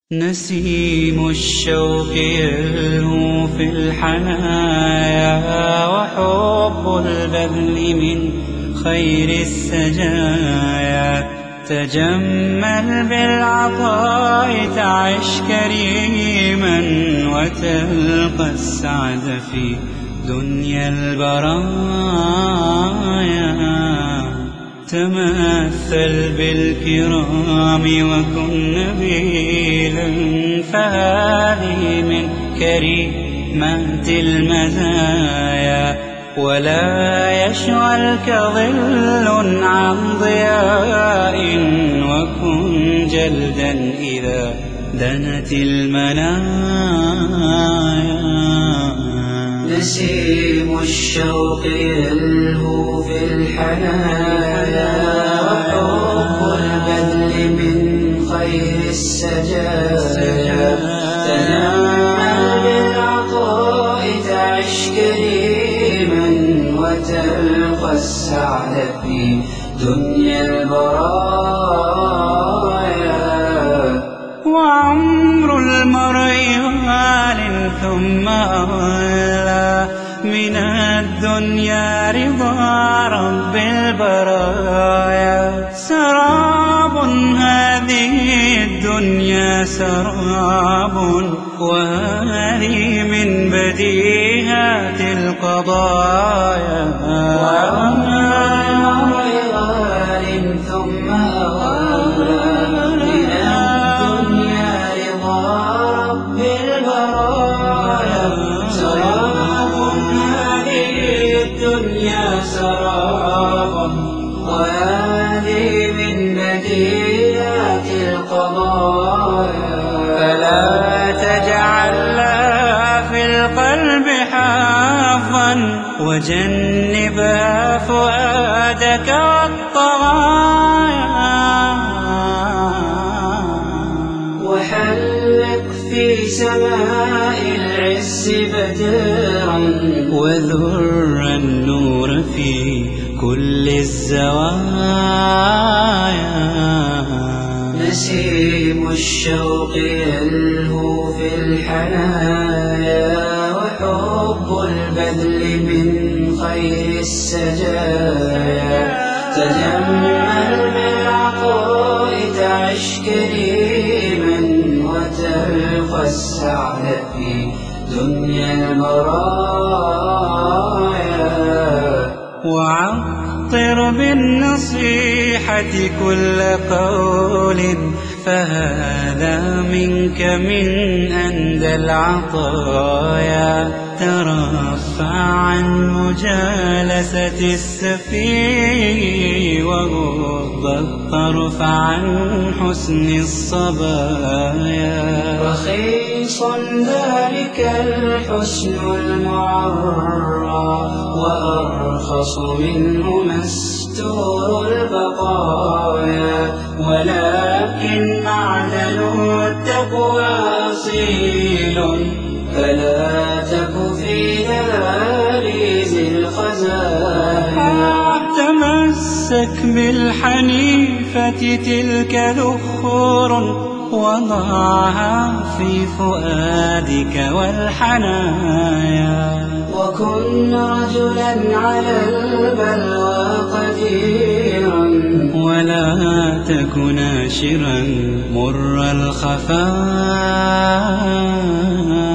نسيم الشوق يلهو في الحنايا، وحب البذل من خير السجايا. تجمل بالعطاء تعش كريما، وتلقى السعد في دنيا البرايا. تمثل بالكرام وكن نبيلا، فهذه من كريمات المزايا. ولا يشغلك ظل عن ضياء، وكن جلدا إذا دنت المنايا. نسيم الشوق يلهو في الحنايا، وحب البذل من خير السجايا. تنمل بالعطاء تعش كريما، وتلقى السعد في دنيا البرايا. وعمر المرء غال ثم أغلى، من الدنيا رضا رب البرايا. سراب هذه الدنيا سراب، وهذه من بديهات القضايا. وعمر المرء غال ثم أغلى، من الدنيا رضا رب البرايا. سراب هذه الدنيا سراب، وهذه من بديهات القضايا. فلا تجعل لها في القلب حافا، وجنبها فؤادك والطغايا. وحلق في سماء العز بدرا، وذر النور في كل الزوايا. نسيم الشوق يلهو في الحنايا، وحب البذل من خير السجايا. تجمل بالعطاء تعش كريما، وتلقى السعد في دنيا البرايا. وعطر بالنصيحة كل قول، فهذا منك من أندى العطايا. ترفع عن مجالسة السفيه، وغض الطرف عن حسن الصبايا. رخيص ذلك الحسن المعرى، وأرخص منه مستور البقايا. ولكن معدن التقوى أصيل، فلا تك في دهاليز الخزايا. تمسك بالحنيفة تلك ذخور، وضعها في فؤادك والحنايا. وكن رجلا على البلوى قديرا، ولا تك ناشرا مر الخفايا.